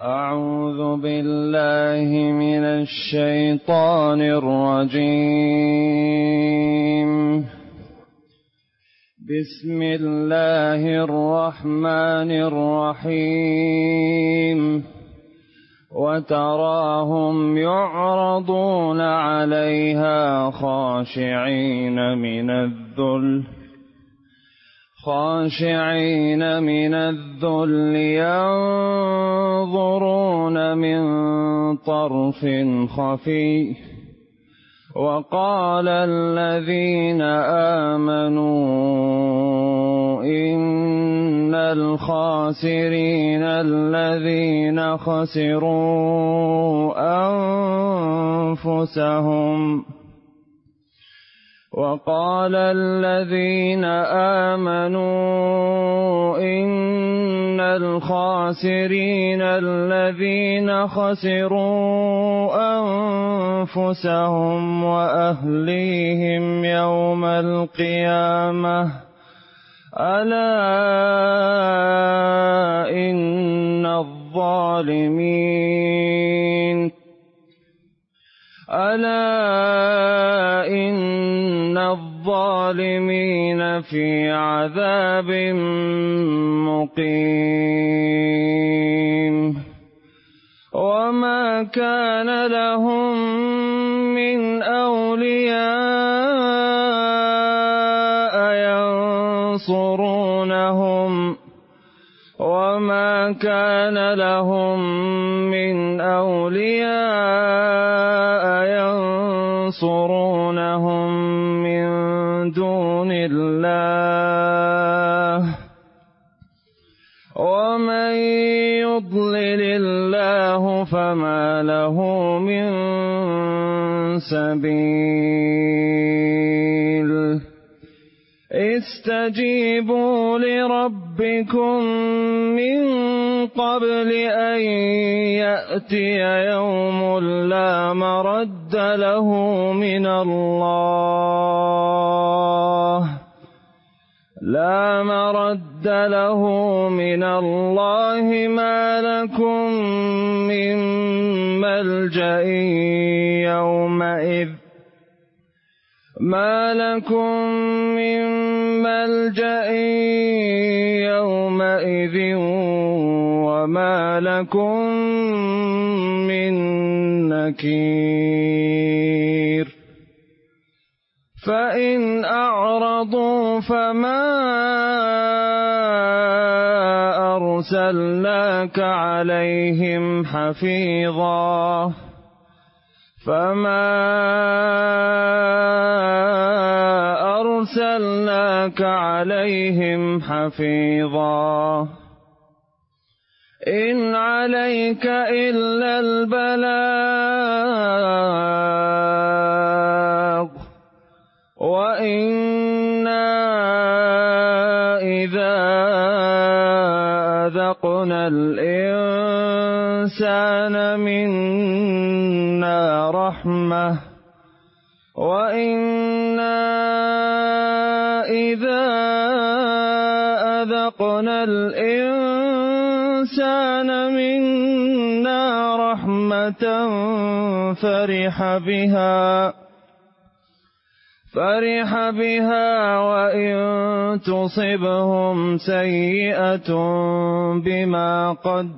أعوذ بالله من الشيطان الرجيم. بسم الله الرحمن الرحيم. وتراهم يعرضون عليها خاشعين من الذل ينظرون من طرف خفي. وقال الذين آمنوا إن الخاسرين الذين خسروا أنفسهم وقال الذين آمنوا إن الخاسرين الذين خسروا أنفسهم وأهليهم يوم القيامة ألا إن الظالمين في عذاب مقيم. وما كان لهم من أولياء ينصرونهم من دون الله. ومن يضلل الله فما له من سبيل. استجيبوا لربكم من قبل أن يأتي يوم لا مرد له من الله ما لكم من ملجأ يومئذ وما لكم من نكير. فإن أعرضوا فما أرسلناك عليهم حفيظا إن عليك إلا البلاغ. وإنا إذا أذقنا الإنسان منا رحمة فرح بها وإن تصبهم سيئة بما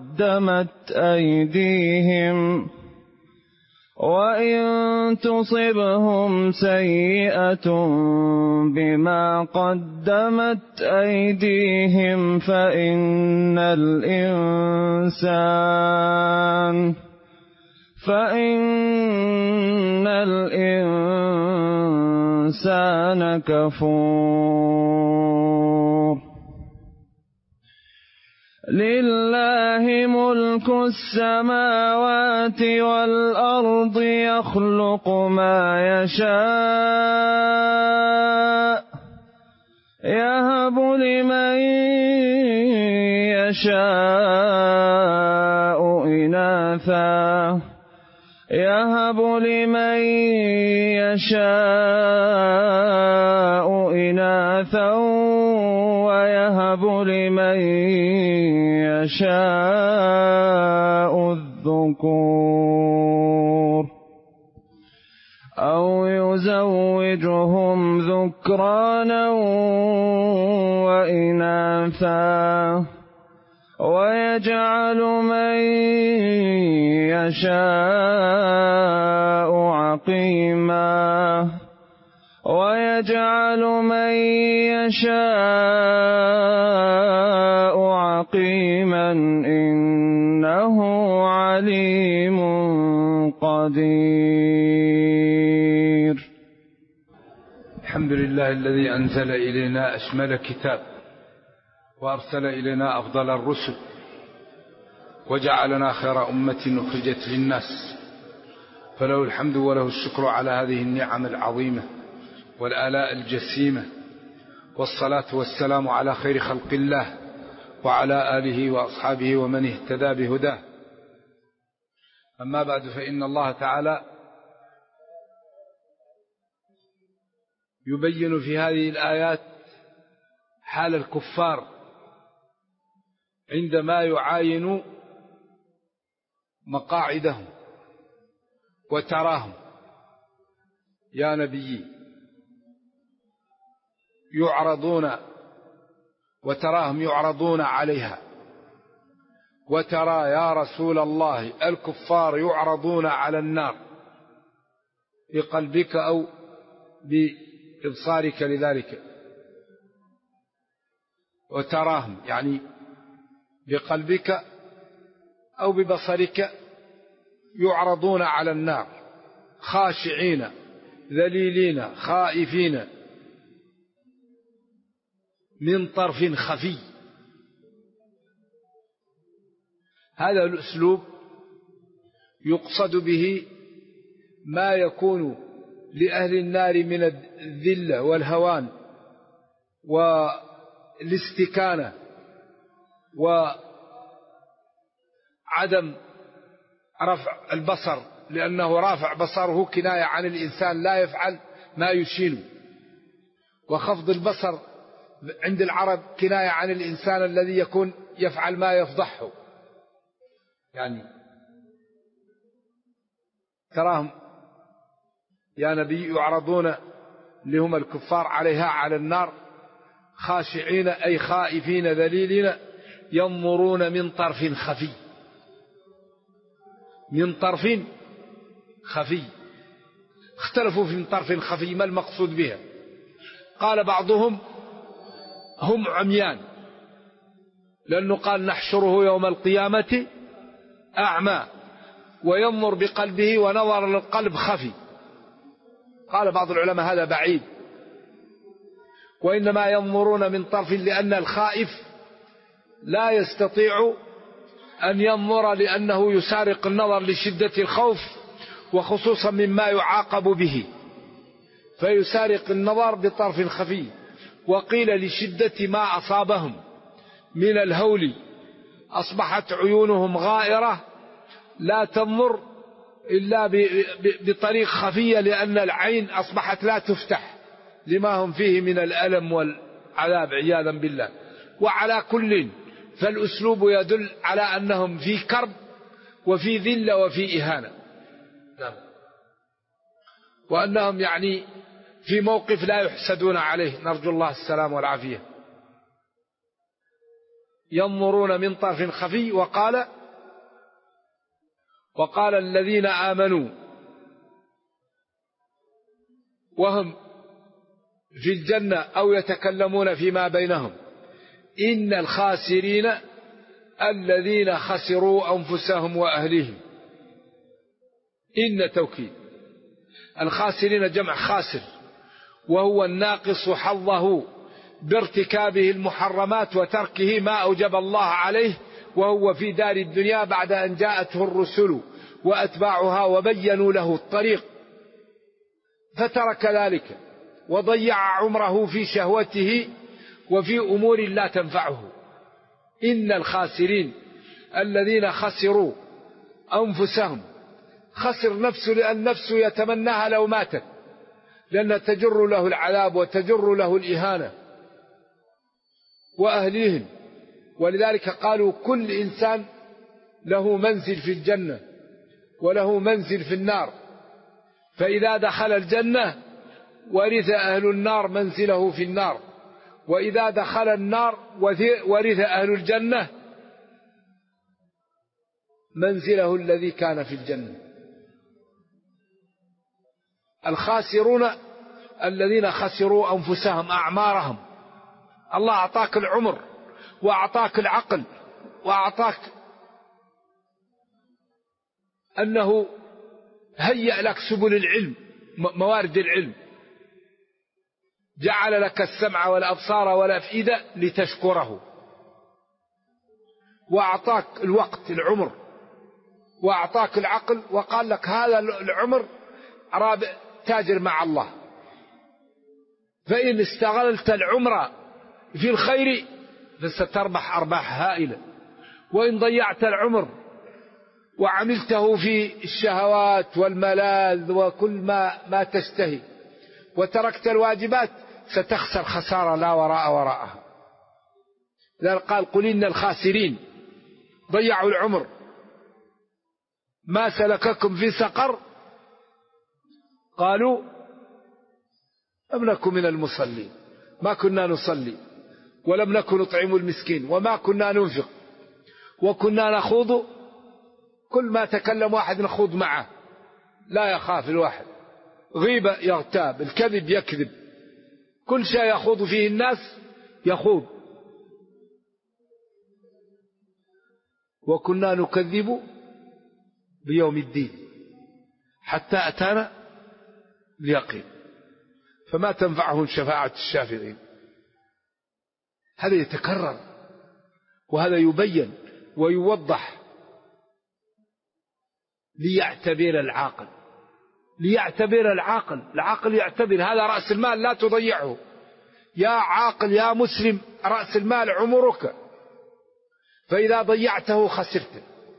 قدمت أيديهم فإن الإنسان كفور. لله ملك السماوات والأرض يخلق ما يشاء يهب لمن يشاء إناثا ويهب لمن يشاء الذكور أو يزوجهم ذكرانا وإناثا ويجعل من يشاء عقيما إنه عليم قدير. الحمد لله الذي أنزل إلينا أشمل كتاب وأرسل إلينا أفضل الرسل وجعلنا خير أمة أخرجت للناس، فله الحمد وله الشكر على هذه النعم العظيمة والآلاء الجسيمة، والصلاة والسلام على خير خلق الله وعلى آله وأصحابه ومن اهتدى بهداه. أما بعد، فإن الله تعالى يبين في هذه الآيات حال الكفار عندما يعاين مقاعدهم وتراهم يا نبي وتراهم يعرضون عليها، وترى يا رسول الله الكفار يعرضون على النار بقلبك أو بإبصارك لذلك، وتراهم يعني بقلبك أو ببصرك يعرضون على النار خاشعين ذليلين خائفين من طرف خفي. هذا الأسلوب يقصد به ما يكون لأهل النار من الذلة والهوان والاستكانة وعدم رفع البصر، لأنه رافع بصره كناية عن الإنسان لا يفعل ما يشينه، وخفض البصر عند العرب كناية عن الإنسان الذي يكون يفعل ما يفضحه. يعني تراهم يا نبي يعرضون لهم الكفار عليها على النار خاشعين أي خائفين ذليلين ينظرون من طرف خفي، من طرف خفي. اختلفوا في من طرف خفي ما المقصود بها. قال بعضهم هم عميان، لأنه قال نحشره يوم القيامة أعمى وينظر بقلبه ونظر للقلب خفي. قال بعض العلماء هذا بعيد، وإنما ينظرون من طرف لأن الخائف لا يستطيع أن ينظر لأنه يسارق النظر لشدة الخوف، وخصوصا مما يعاقب به، فيسارق النظر بطرف خفي. وقيل لشدة ما أصابهم من الهول أصبحت عيونهم غائرة لا تنظر إلا بطريق خفية، لأن العين أصبحت لا تفتح لما هم فيه من الألم والعذاب عياذا بالله. وعلى كل فالأسلوب يدل على أنهم في كرب وفي ذلة وفي إهانة، وأنهم يعني في موقف لا يحسدون عليه، نرجو الله السلام والعافية. ينظرون من طرف خفي. وقال الذين آمنوا وهم في الجنة أو يتكلمون فيما بينهم إن الخاسرين الذين خسروا أنفسهم وأهليهم. إن توكيد الخاسرين جمع خاسر، وهو الناقص حظه بارتكابه المحرمات وتركه ما أوجب الله عليه، وهو في دار الدنيا بعد أن جاءته الرسل وأتباعها وبينوا له الطريق فترك ذلك وضيع عمره في شهوته وفي أمور لا تنفعه. إن الخاسرين الذين خسروا أنفسهم، خسر نفسه لأن نفسه يتمناها لو ماتت، لأن تجر له العذاب وتجر له الإهانة، وأهليهم. ولذلك قالوا كل إنسان له منزل في الجنة، وله منزل في النار، فإذا دخل الجنة ورث أهل النار منزله في النار، وإذا دخل النار ورث أهل الجنة منزله الذي كان في الجنة. الخاسرون الذين خسروا أنفسهم أعمارهم. الله أعطاك العمر وأعطاك العقل وأعطاك أنه هيأ لك سبل العلم، موارد العلم، جعل لك السمع والأبصار والأفئدة لتشكره، وأعطاك الوقت العمر، وأعطاك العقل، وقال لك هذا العمر رابع تاجر مع الله، فإن استغلت العمر في الخير فستربح أرباح هائلة، وإن ضيعت العمر وعملته في الشهوات والملاذ وكل ما تشتهي وتركت الواجبات ستخسر خسارة لا وراء وراءها. لذلك قال قل إن الخاسرين ضيعوا العمر ما سلككم في سقر قالوا لم نكن من المصلين، ما كنا نصلي ولم نكن نطعم المسكين وما كنا ننفق وكنا نخوض، كل ما تكلم واحد نخوض معه، لا يخاف الواحد، غيبة يغتاب، الكذب يكذب، كل شيء يخوض فيه الناس يخوض، وكنا نكذب بيوم الدين حتى أتانا اليقين فما تنفعهم شفاعة الشافعين. هذا يتكرر وهذا يبين ويوضح ليعتبر العاقل، ليعتبر العاقل يعتبر هذا رأس المال لا تضيعه. يا عاقل يا مسلم، رأس المال عمرك، فإذا ضيعته خسرت.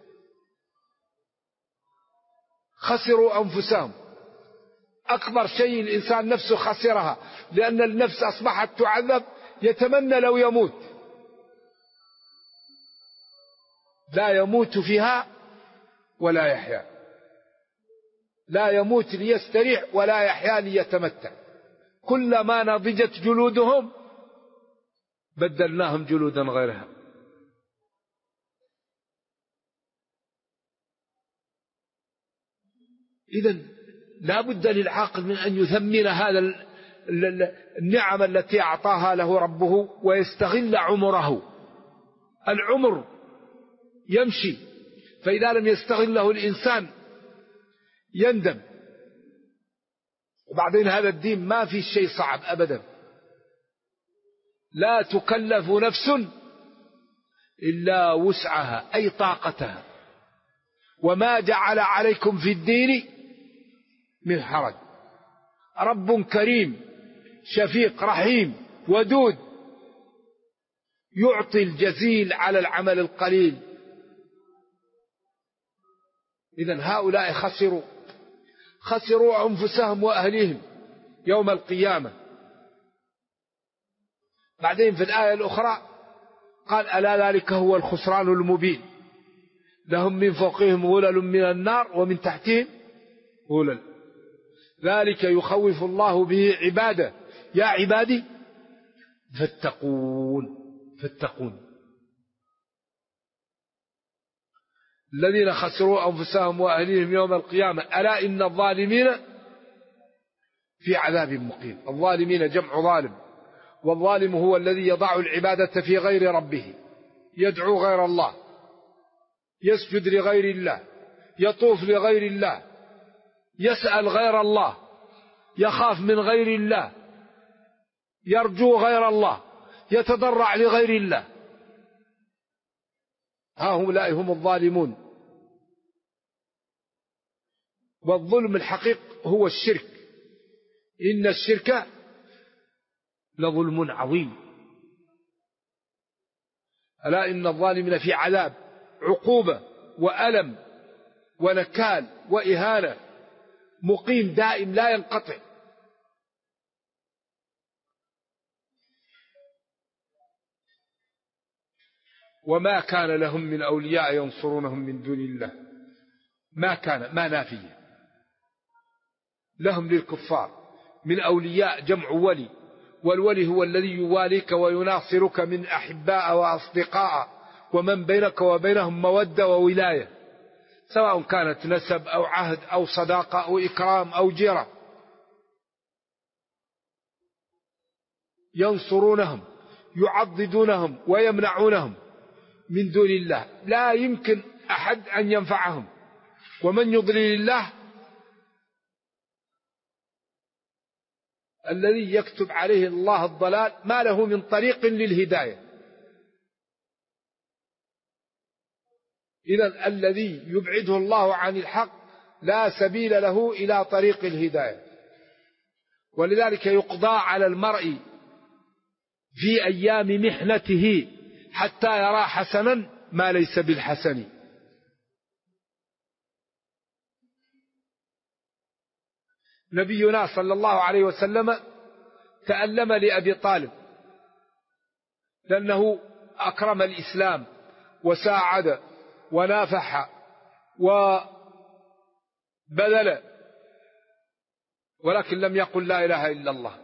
خسروا أنفسهم، أكبر شيء الإنسان نفسه خسرها، لأن النفس أصبحت تعذب يتمنى لو يموت، لا يموت فيها ولا يحيا، لا يموت ليستريح ولا يحيا ليتمتع. كلما نضجت جلودهم بدلناهم جلودا غيرها. إذن لا بد للعاقل من أن يثمن هذا النعم التي أعطاها له ربه ويستغل عمره. العمر يمشي، فإذا لم يستغله الإنسان يندم. وبعدين هذا الدين ما في شيء صعب أبدا، لا تكلف نفس إلا وسعها أي طاقتها، وما جعل عليكم في الدين من حرج. رب كريم شفيق رحيم ودود يعطي الجزيل على العمل القليل. إذن هؤلاء خسروا أنفسهم وأهليهم يوم القيامة. بعدين في الآية الأخرى قال ألا ذلك هو الخسران المبين، لهم من فوقهم غلل من النار ومن تحتهم غلل، ذلك يخوف الله به عباده يا عبادي فاتقون. الذين خسروا أنفسهم وأهليهم يوم القيامة ألا إن الظالمين في عذاب مقيم. الظالمين جمع ظالم، والظالم هو الذي يضع العبادة في غير ربه، يدعو غير الله، يسجد لغير الله، يطوف لغير الله، يسأل غير الله، يخاف من غير الله، يرجو غير الله، يتضرع لغير الله. هؤلاء هم الظالمون. والظلم الحقيقي هو الشرك، إن الشرك لظلم عظيم. ألا إن الظالمين في عذاب، عقوبة وألم ونكال وإهانة مقيم دائم لا ينقطع. وما كان لهم من أولياء ينصرونهم من دون الله ما نافية. لهم للكفار من أولياء جمع ولي، والولي هو الذي يواليك ويناصرك من أحباء وأصدقاء ومن بينك وبينهم مودة وولاية، سواء كانت نسب أو عهد أو صداقة أو إكرام أو جيرة. ينصرونهم يعضدونهم ويمنعونهم من دون الله، لا يمكن أحد أن ينفعهم. ومن يضلل الله الذي يكتب عليه الله الضلال ما له من طريق للهداية. إذن الذي يبعده الله عن الحق لا سبيل له إلى طريق الهداية. ولذلك يقضى على المرء في أيام محنته حتى يرى حسنا ما ليس بالحسن. نبينا صلى الله عليه وسلم تألم لأبي طالب لأنه أكرم الإسلام وساعد ونافح وبذل، ولكن لم يقل لا إله إلا الله.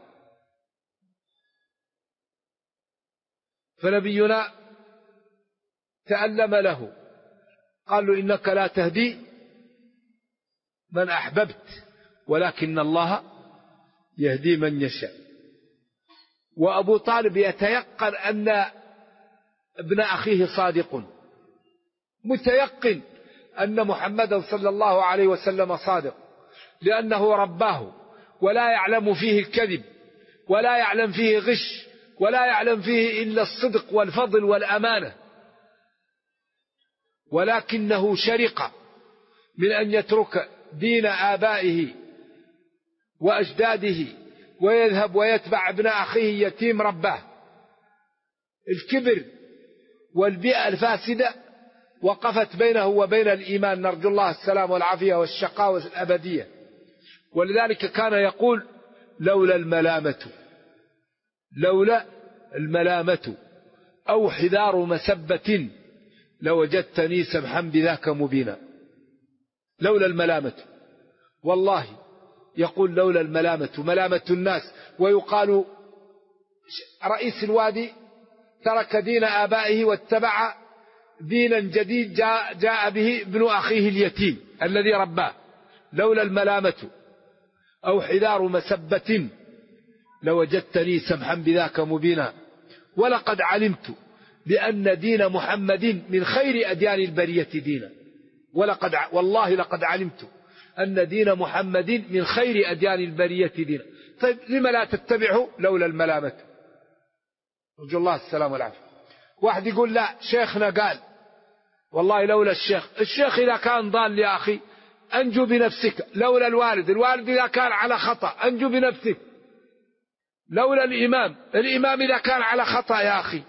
فنبينا تألم له، قال له إنك لا تهدي من أحببت ولكن الله يهدي من يشاء. وأبو طالب يتيقن أن ابن أخيه صادق، متيقن أن محمدا صلى الله عليه وسلم صادق، لأنه رباه ولا يعلم فيه الكذب ولا يعلم فيه غش ولا يعلم فيه إلا الصدق والفضل والأمانة. ولكنه شرق من أن يترك دين آبائه وأجداده ويذهب ويتبع ابن أخيه يتيم رباه. الكبر والبيئة الفاسدة وقفت بينه وبين الإيمان، نرجو الله السلام والعافية والشقاوة الأبدية. ولذلك كان يقول لولا الملامة أو حذار مسبة لوجدتني سمحا بذاك مبينا. لولا الملامة، والله يقول لولا الملامة، ملامة الناس. ويقال رئيس الوادي ترك دين آبائه واتبع دينا جديد جاء به ابن أخيه اليتيم الذي رباه. لولا الملامة أو حذار مسبة لوجدتني سمحا بذاك مبينا. ولقد علمت بأن دين محمد من خير أديان البرية دينا. والله لقد علمت أن دين محمد من خير أديان البرية دينا. طيب لما لا تتبعه؟ لولا الملامة. رجو الله السلام والعافية. واحد يقول لا شيخنا قال، والله لولا الشيخ إذا كان ضال يا أخي أنجو بنفسك. لولا الوالد إذا كان على خطأ أنجو بنفسك. لولا الإمام إذا كان على خطأ يا أخي.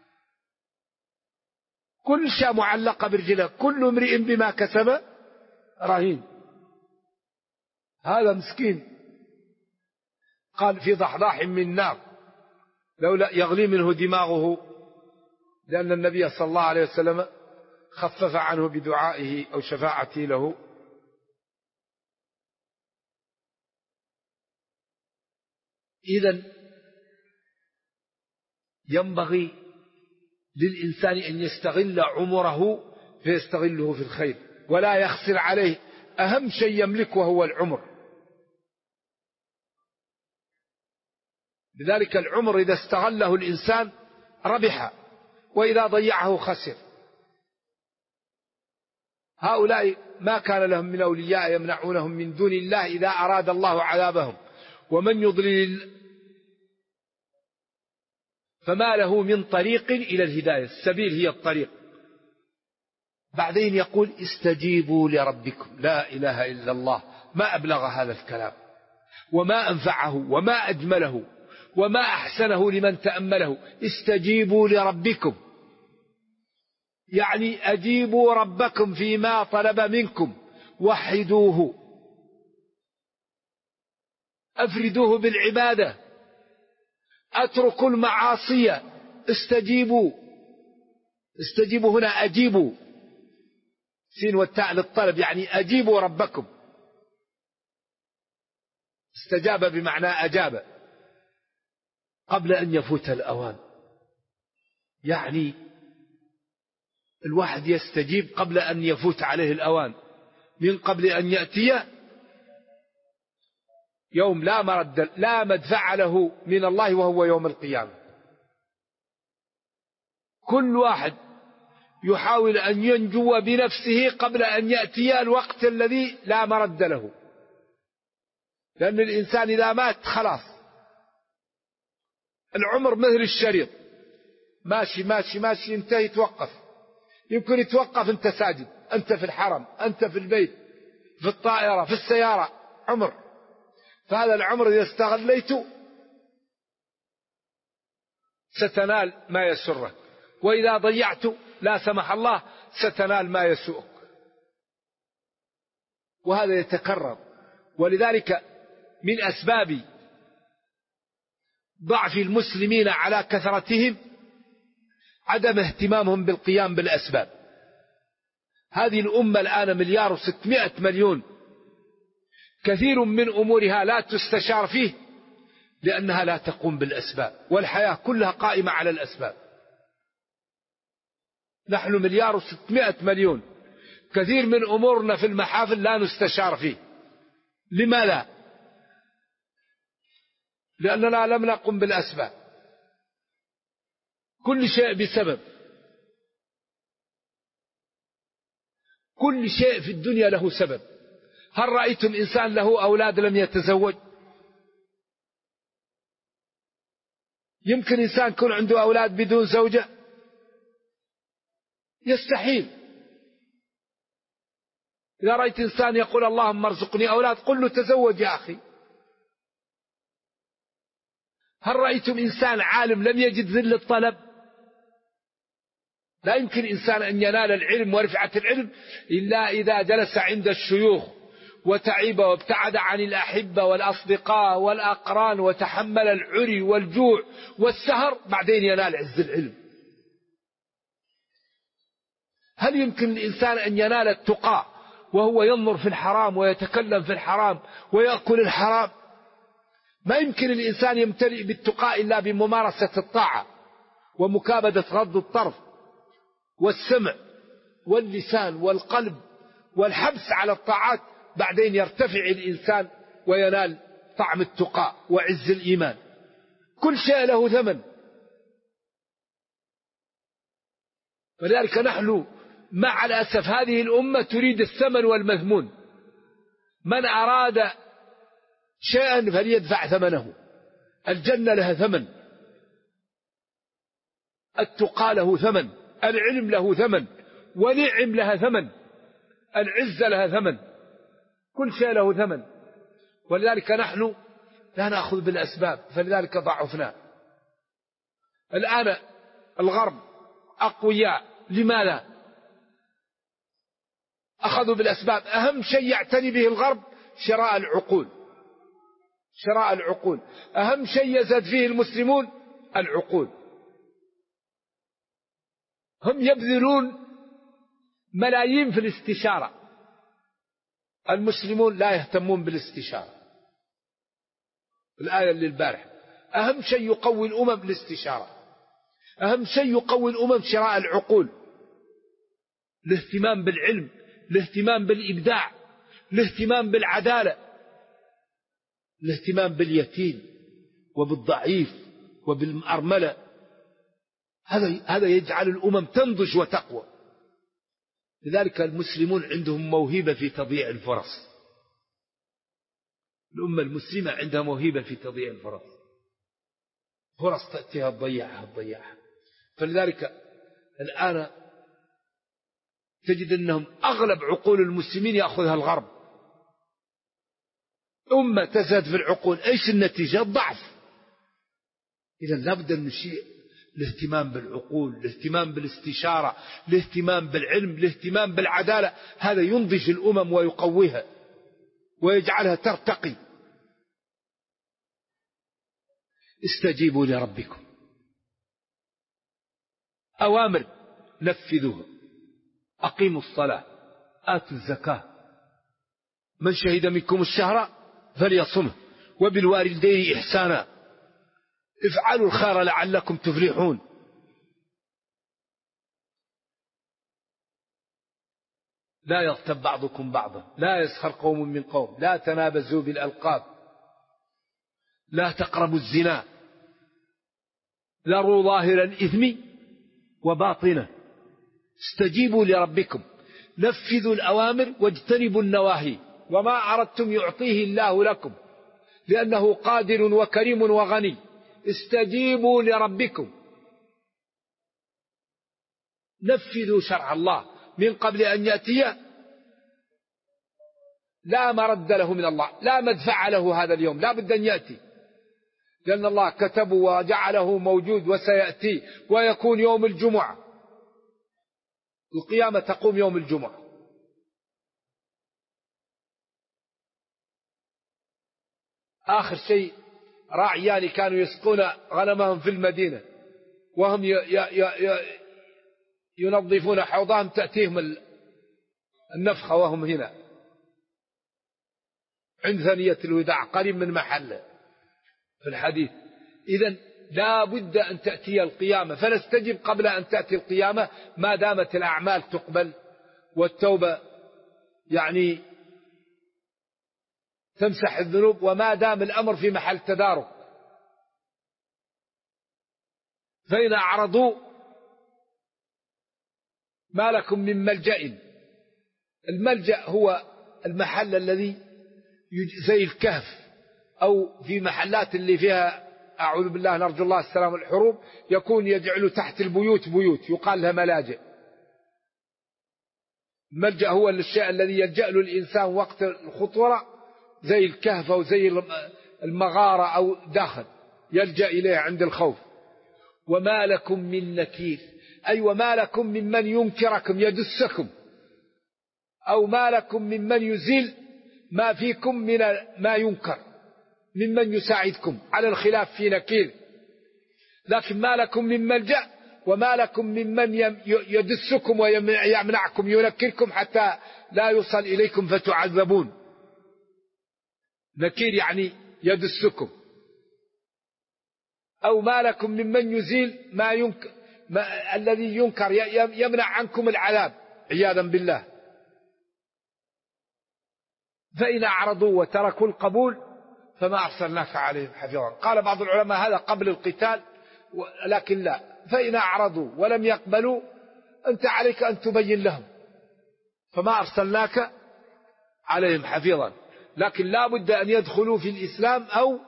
كل شيء معلقة برجله، كل امرئ بما كسب رهين. هذا مسكين قال في ضحضاح من نار لولا يغلي منه دماغه، لأن النبي صلى الله عليه وسلم خفف عنه بدعائه أو شفاعته له. إذن ينبغي للإنسان أن يستغل عمره فيستغله في الخير ولا يخسر عليه أهم شيء يملكه هو العمر. لذلك العمر إذا استغله الإنسان ربح، وإذا ضيعه خسر. هؤلاء ما كان لهم من أولياء يمنعونهم من دون الله إذا أراد الله عذابهم. ومن يضلل فما له من طريق إلى الهداية. السبيل هي الطريق. بعدين يقول استجيبوا لربكم. لا إله إلا الله، ما أبلغ هذا الكلام وما أنفعه وما أجمله وما أحسنه لمن تأمله. استجيبوا لربكم يعني أجيبوا ربكم فيما طلب منكم، وحدوه، أفردوه بالعبادة، أتركوا المعاصي. استجيبوا هنا أجيبوا. سين والتاء للطلب، يعني أجيبوا ربكم. استجاب بمعنى أجاب قبل أن يفوت الأوان، يعني الواحد يستجيب قبل أن يفوت عليه الأوان، من قبل أن يأتي يوم لا مدفع له من الله وهو يوم القيامة. كل واحد يحاول أن ينجو بنفسه قبل أن يأتي الوقت الذي لا مرد له، لأن الإنسان إذا مات خلاص. العمر مثل الشريط، ماشي ماشي ماشي، ينتهي يتوقف. يمكن يتوقف أنت ساجد، أنت في الحرم، أنت في البيت، في الطائرة، في السيارة، عمر. فهذا العمر إذا استغليته ستنال ما يسرك، وإذا ضيعته لا سمح الله ستنال ما يسوءك. وهذا يتكرر. ولذلك من أسباب ضعف المسلمين على كثرتهم عدم اهتمامهم بالقيام بالأسباب. هذه الأمة الآن 1,600,000,000، كثير من أمورها لا تستشار فيه لأنها لا تقوم بالأسباب، والحياة كلها قائمة على الأسباب. نحن 1,600,000,000، كثير من أمورنا في المحافل لا نستشار فيه. لما لا؟ لأننا لم نقم بالأسباب. كل شيء بسبب. كل شيء في الدنيا له سبب. هل رأيتم إنسان له أولاد لم يتزوج؟ يمكن إنسان يكون عنده أولاد بدون زوجة؟ يستحيل. إذا رأيت إنسان يقول اللهم ارزقني أولاد، قل له تزوج يا أخي. هل رأيتم إنسان عالم لم يجد ذل الطلب؟ لا يمكن إنسان أن ينال العلم ورفعة العلم إلا إذا جلس عند الشيوخ وتعب وابتعد عن الأحبة والأصدقاء والأقران وتحمل العري والجوع والسهر، بعدين ينال عز العلم. هل يمكن الإنسان أن ينال التقى وهو ينظر في الحرام ويتكلم في الحرام ويأكل الحرام؟ ما يمكن الإنسان يمتلئ بالتقى إلا بممارسة الطاعة ومكابدة غض الطرف والسمع واللسان والقلب والحبس على الطاعات، بعدين يرتفع الإنسان وينال طعم التقى وعز الإيمان. كل شيء له ثمن. ولذلك نحن مع الأسف هذه الأمة تريد الثمن والمذمون. من أراد شيئا فليدفع ثمنه. الجنة لها ثمن، التقى له ثمن، العلم له ثمن، ونعم لها ثمن، العزة لها ثمن، كل شيء له ثمن. ولذلك نحن لا نأخذ بالأسباب، فلذلك ضعفنا. الآن الغرب أقوياء، لماذا؟ أخذوا بالأسباب. أهم شيء يعتني به الغرب شراء العقول. شراء العقول أهم شيء يزداد فيه المسلمون، العقول. هم يبذلون ملايين في الاستشارة، المسلمون لا يهتمون بالاستشارة. الآية اللي البارح، أهم شيء يقوي الأمم الاستشارة، أهم شيء يقوي الأمم شراء العقول، الاهتمام بالعلم، الاهتمام بالإبداع، الاهتمام بالعدالة، الاهتمام باليتيم وبالضعيف وبالأرملة. هذا يجعل الأمم تنضج وتقوى. لذلك المسلمون عندهم موهبة في تضييع الفرص. الأمة المسلمة عندها موهبة في تضييع الفرص. فرص تأتيها تضيعها. فلذلك الآن تجد أنهم أغلب عقول المسلمين يأخذها الغرب. أمة تزهد في العقول، إيش النتيجة؟ الضعف. إذا لابد أن نشيء الاهتمام بالعقول، الاهتمام بالاستشارة، الاهتمام بالعلم، الاهتمام بالعدالة. هذا ينضج الأمم ويقويها ويجعلها ترتقي. استجيبوا لربكم، أوامر نفذوها. أقيموا الصلاة، آتوا الزكاة، من شهد منكم الشهر فليصمه، وبالوالدين إحسانا، افعلوا الخير لعلكم تفلحون. لا يغتب بعضكم بعضا، لا يسخر قوم من قوم، لا تنابزوا بالألقاب، لا تقربوا الزنا، ذروا ظاهر الإثم وباطنه، استجيبوا لربكم، نفذوا الأوامر واجتنبوا النواهي، وما أردتم يعطيه الله لكم لأنه قادر وكريم وغني. استجيبوا لربكم، نفذوا شرع الله من قبل أن يأتي لا مرد له من الله، لا مدفع له هذا اليوم، لا بد أن يأتي، لأن الله كتبه وجعله موجود وسيأتي ويكون يوم الجمعة، القيامة تقوم يوم الجمعة. آخر شيء راعيان كانوا يسقون غنمهم في المدينة وهم ينظفون حوضهم، تأتيهم النفخة وهم هنا عند ثنية الوداع قريب من محله في الحديث. إذن لا بد أن تأتي القيامة، فنستجب قبل أن تأتي القيامة ما دامت الأعمال تقبل والتوبة يعني تمسح الذنوب، وما دام الأمر في محل تدارك. فإن أعرضوا ما لكم من ملجأ. الملجأ هو المحل الذي زي الكهف، أو في محلات اللي فيها أعوذ بالله نرجو الله السلام الحروب، يكون يجعل تحت البيوت بيوت يقال لها ملاجئ. الملجأ هو الشيء الذي يلجأ له الإنسان وقت الخطورة، زي الكهف أو زي المغارة أو داخل يلجأ إليه عند الخوف. وما لكم من نكير، أي وما لكم ممن ينكركم يدسكم، أو ما لكم ممن يزيل ما فيكم من ما ينكر، ممن يساعدكم على الخلاف في نكير. لكن ما لكم من ملجأ، وما لكم ممن يدسكم ويمنعكم ينكركم حتى لا يوصل إليكم فتعذبون. نكير يعني يدسكم. أو ما لكم ممن يزيل ما ينكر، الذي ينكر يمنع عنكم العذاب عياذا بالله. فإن أعرضوا وتركوا القبول فما أرسلناك عليهم حفيظا. قال بعض العلماء هذا قبل القتال، لكن لا، فإن أعرضوا ولم يقبلوا أنت عليك أن تبين لهم، فما أرسلناك عليهم حفيظا. لكن لا بد أن يدخلوا في الإسلام أو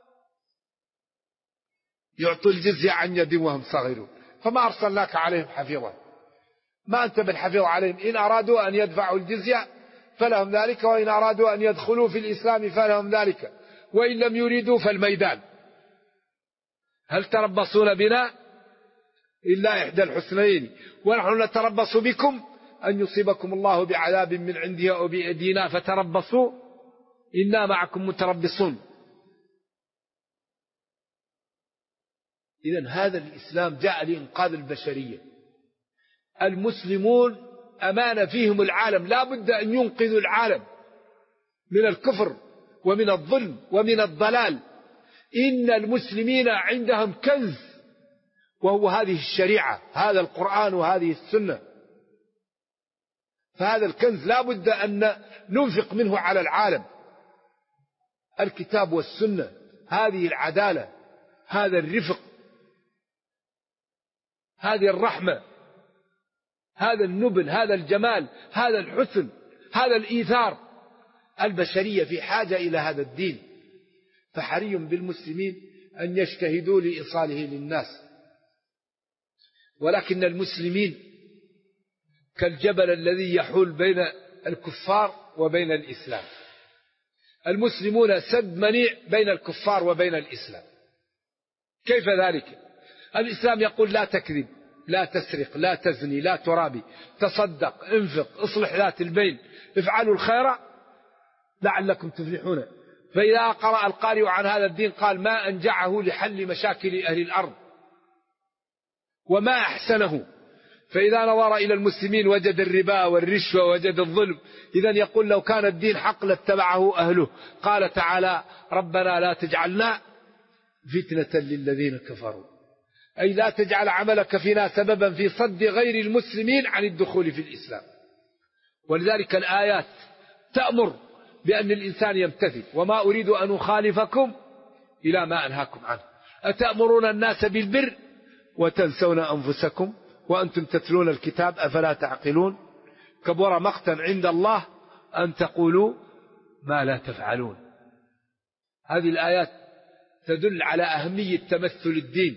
يعطوا الجزية عن يد وهم صغيرون، فما أرسلناك عليهم حفيظا، ما أنت بالحفيظ عليهم. إن أرادوا أن يدفعوا الجزية فلهم ذلك، وإن أرادوا أن يدخلوا في الإسلام فلهم ذلك، وإن لم يريدوا فالميدان. هل تربصون بنا إلا إحدى الحسنين، ونحن نتربص بكم أن يصيبكم الله بعذاب من عنده أو بأيدينا فتربصوا إنا معكم متربصون. إذن هذا الإسلام جاء لإنقاذ البشرية. المسلمون أمانة فيهم العالم، لا بد أن ينقذوا العالم من الكفر ومن الظلم ومن الضلال. إن المسلمين عندهم كنز، وهو هذه الشريعة، هذا القرآن وهذه السنة. فهذا الكنز لا بد أن ننفق منه على العالم. الكتاب والسنة، هذه العدالة، هذا الرفق، هذه الرحمة، هذا النبل، هذا الجمال، هذا الحسن، هذا الإيثار. البشرية في حاجة إلى هذا الدين، فحري بالمسلمين أن يجتهدوا لإيصاله للناس. ولكن المسلمين كالجبل الذي يحول بين الكفار وبين الإسلام. المسلمون سد منيع بين الكفار وبين الإسلام. كيف ذلك؟ الإسلام يقول لا تكذب، لا تسرق، لا تزني، لا ترابي، تصدق، انفق، اصلح ذات البين، افعلوا الخير لعلكم تفلحون. فإذا قرأ القارئ عن هذا الدين قال ما أنجعه لحل مشاكل أهل الأرض وما أحسنه، فإذا نظر إلى المسلمين وجد الربا والرشوة وجد الظلم. إذن يقول لو كان الدين حق لاتبعه أهله. قال تعالى ربنا لا تجعلنا فتنة للذين كفروا، أي لا تجعل عملك فينا سببا في صد غير المسلمين عن الدخول في الإسلام. ولذلك الآيات تأمر بأن الإنسان يمتثل. وما أريد أن أخالفكم إلى ما أنهاكم عنه أتأمرون الناس بالبر وتنسون أنفسكم وأنتم تتلون الكتاب أفلا تعقلون كبر مقتا عند الله أن تقولوا ما لا تفعلون. هذه الآيات تدل على أهمية تمثل الدين.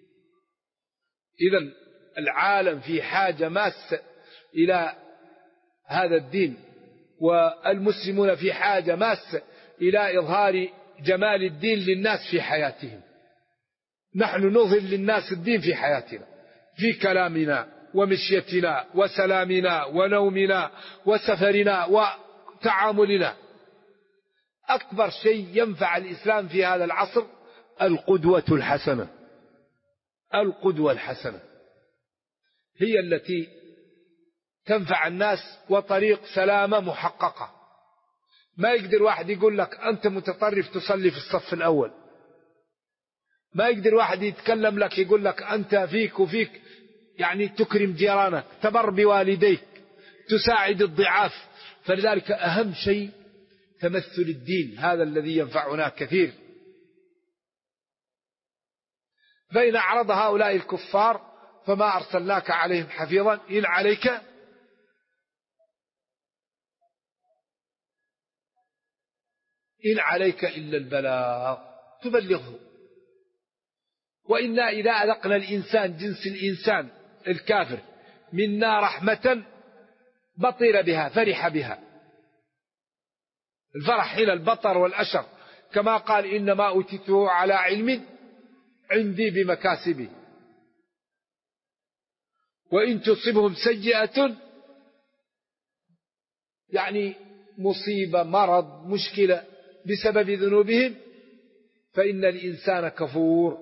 إذن العالم في حاجة ماسة إلى هذا الدين، والمسلمون في حاجة ماسة إلى إظهار جمال الدين للناس في حياتهم. نحن نظهر للناس الدين في حياتنا، في كلامنا ومشيتنا وسلامنا ونومنا وسفرنا وتعاملنا. أكبر شيء ينفع الإسلام في هذا العصر القدوة الحسنة. القدوة الحسنة هي التي تنفع الناس وطريق سلامة محققة. ما يقدر واحد يقول لك أنت متطرف تصلي في الصف الأول، ما يقدر واحد يتكلم لك يقول لك أنت فيك وفيك، يعني تكرم جيرانك، تبر بوالديك، تساعد الضعاف. فلذلك أهم شيء تمثل الدين، هذا الذي ينفعنا كثير. بين أعرض هؤلاء الكفار فما أرسلناك عليهم حفيظا إن عليك إلا البلاغ تبلغه. وإنا إذا أذقنا الإنسان جنس الإنسان الكافر منا رحمة بطر بها فرح بها. الفرح هنا البطر والأشر، كما قال إنما أوتيته على علم عندي بمكاسبه. وإن تصبهم سيئة، يعني مصيبة مرض مشكلة بسبب ذنوبهم، فإن الإنسان كفور.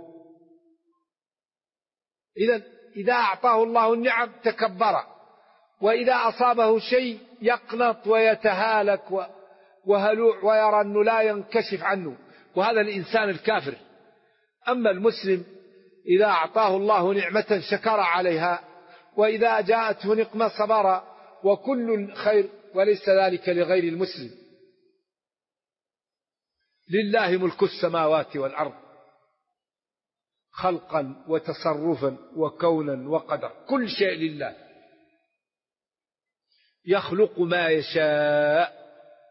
إذا أعطاه الله النعم تكبر، وإذا أصابه شيء يقنط ويتهالك وهلوع ويرى أنه لا ينكشف عنه، وهذا الإنسان الكافر. أما المسلم إذا أعطاه الله نعمة شكر عليها، وإذا جاءته نقمة صبر، وكل خير، وليس ذلك لغير المسلم. لله ملك السماوات والأرض خلقا وتصرفا وكونا وقدر، كل شيء لله. يخلق ما يشاء،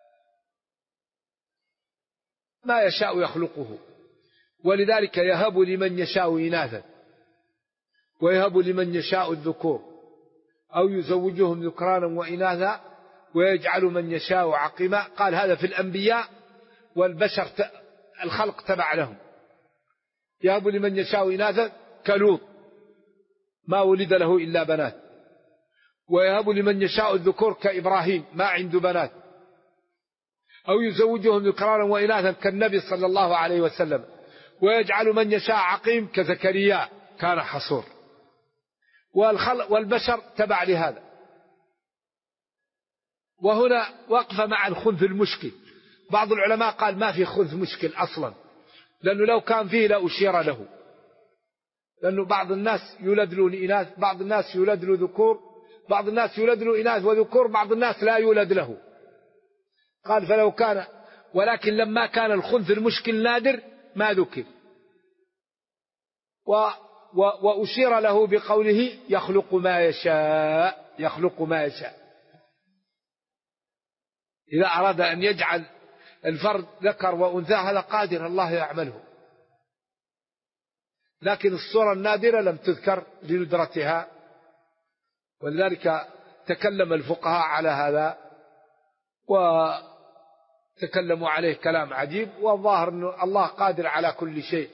ما يشاء يخلقه. ولذلك يهب لمن يشاء إناثا ويهب لمن يشاء الذكور، أو يزوجهم ذكرانا وإناثا ويجعل من يشاء عقيما. قال هذا في الأنبياء والبشر، الخلق تبع لهم. يهب لمن يشاء إناثا كلوط ما ولد له إلا بنات، ويهب لمن يشاء الذكور كإبراهيم ما عنده بنات، أو يزوجهم ذكرانا وإناثا كالنبي صلى الله عليه وسلم، ويجعل من يشاء عقيم كزكريا كان حصور. والبشر تبع لهذا. وهنا وقف مع الخنث المشكل. بعض العلماء قال ما في خنث مشكل أصلا، لأنه لو كان فيه لأشير له، لأنه بعض الناس يولد له إناث، بعض الناس يولد له ذكور، بعض الناس يولد له إناث وذكور، بعض الناس لا يولد له. قال فلو كان، ولكن لما كان الخنث المشكل نادر ما ذكر، وأشير له بقوله يخلق ما يشاء. يخلق ما يشاء. إذا أراد أن يجعل الفرد ذكر وأنثى هذا قادر، الله يعمله. لكن الصورة النادرة لم تذكر لندرتها، ولذلك تكلم الفقهاء على هذا وتكلموا عليه كلام عجيب. والظاهر أن الله قادر على كل شيء.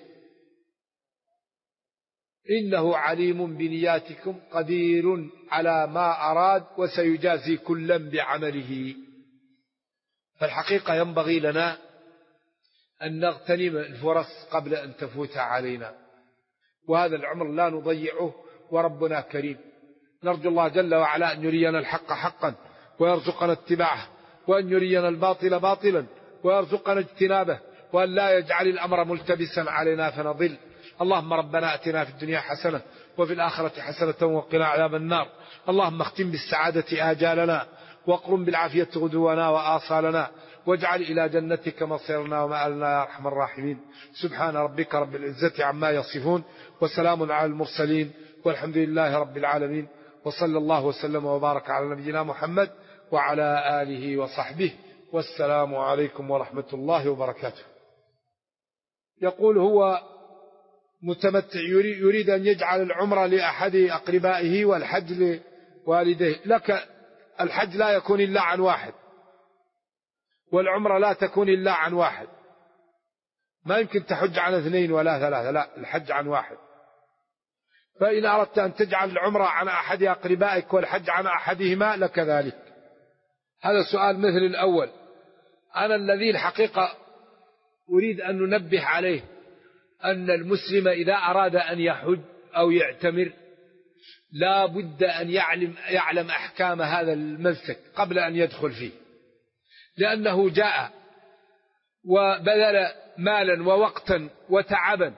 إنه عليم بنياتكم قدير على ما أراد وسيجازي كلا بعمله. فالحقيقة ينبغي لنا أن نغتنم الفرص قبل أن تفوت علينا، وهذا العمر لا نضيعه، وربنا كريم. نرجو الله جل وعلا أن يرينا الحق حقا ويرزقنا اتباعه، وأن يرينا الباطل باطلا ويرزقنا اجتنابه، وأن لا يجعل الأمر ملتبسا علينا فنضل. اللهم ربنا أتنا في الدنيا حسنة وفي الآخرة حسنة وقنا عذاب النار. اللهم اختم بالسعادة آجالنا، واقرم بالعافية غدونا وآصالنا، واجعل إلى جنتك مصيرنا ومآلنا يا أرحم الراحمين. سبحان ربك رب العزة عما يصفون، وسلام على المرسلين، والحمد لله رب العالمين، وصلى الله وسلم وبارك على نبينا محمد وعلى آله وصحبه، والسلام عليكم ورحمة الله وبركاته. يقول هو متمتع يريد أن يجعل العمرة لأحد أقربائه والحج لوالديه. لك الحج لا يكون إلا عن واحد، والعمرة لا تكون إلا عن واحد. ما يمكن تحج عن اثنين ولا ثلاثة، لا، الحج عن واحد. فإن أردت أن تجعل العمرة عن أحد أقربائك والحج عن أحدهما لك ذلك. هذا سؤال مثل الأول. أنا الذي الحقيقة أريد أن ننبه عليه أن المسلم إذا أراد أن يحج أو يعتمر لا بد أن يعلم أحكام هذا المنسك قبل أن يدخل فيه، لأنه جاء وبذل مالا ووقتا وتعبا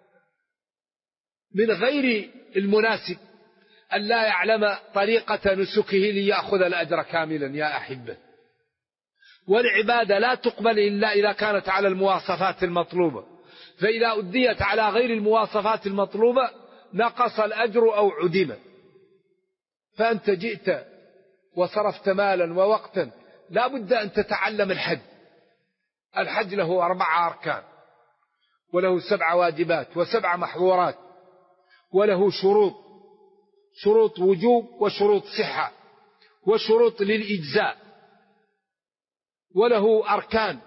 من غير المناسب أن لا يعلم طريقة نسكه ليأخذ الأجر كاملا. يا أحبة، والعبادة لا تقبل إلا إذا كانت على المواصفات المطلوبة، فإذا أديت على غير المواصفات المطلوبة نقص الأجر أو عدم. فأنت جئت وصرفت مالا ووقتا، لا بد أن تتعلم الحج. الحج له 4 أركان، وله 7 واجبات و7 محظورات، وله شروط وجوب وشروط صحة وشروط للإجزاء، وله أركان.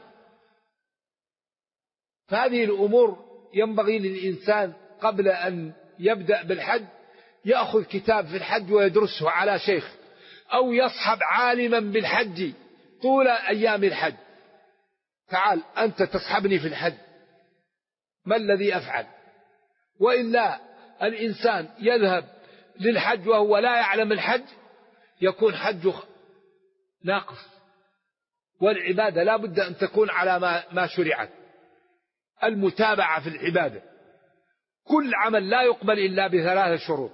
فهذه الأمور ينبغي للإنسان قبل أن يبدأ بالحج يأخذ كتاب في الحج ويدرسه على شيخ، أو يصحب عالما بالحج طول أيام الحج. تعال أنت تصحبني في الحج، ما الذي أفعل؟ وإلا الإنسان يذهب للحج وهو لا يعلم الحج يكون حجه ناقص. والعبادة لا بد أن تكون على ما شرعت. المتابعة في العبادة، كل عمل لا يقبل إلا ب3 شروط.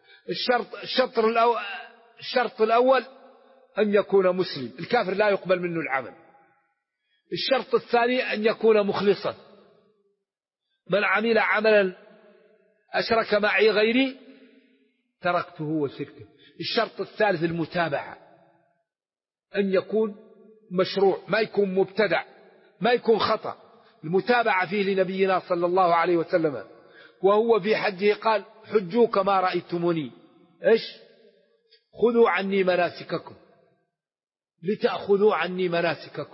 الشرط الأول أن يكون مسلم، الكافر لا يقبل منه العمل. الشرط الثاني أن يكون مخلصا، من عمل عملا أشرك معي غيري تركته وشركه. الشرط الثالث المتابعة، أن يكون مشروع، ما يكون مبتدع، ما يكون خطأ. المتابعة فيه لنبينا صلى الله عليه وسلم، وهو في حجه قال حجوا كما رأيتموني، إيش؟ خذوا عني مناسككم لتأخذوا عني مناسككم.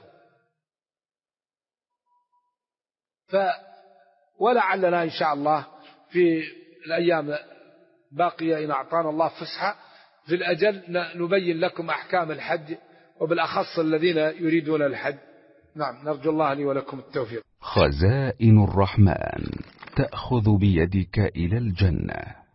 ولعلنا إن شاء الله في الأيام باقية إن أعطانا الله فسحة في الأجل نبين لكم أحكام الحج، وبالأخص الذين يريدون الحج. نعم، نرجو الله لي ولكم التوفيق. خزائن الرحمن تأخذ بيدك إلى الجنة.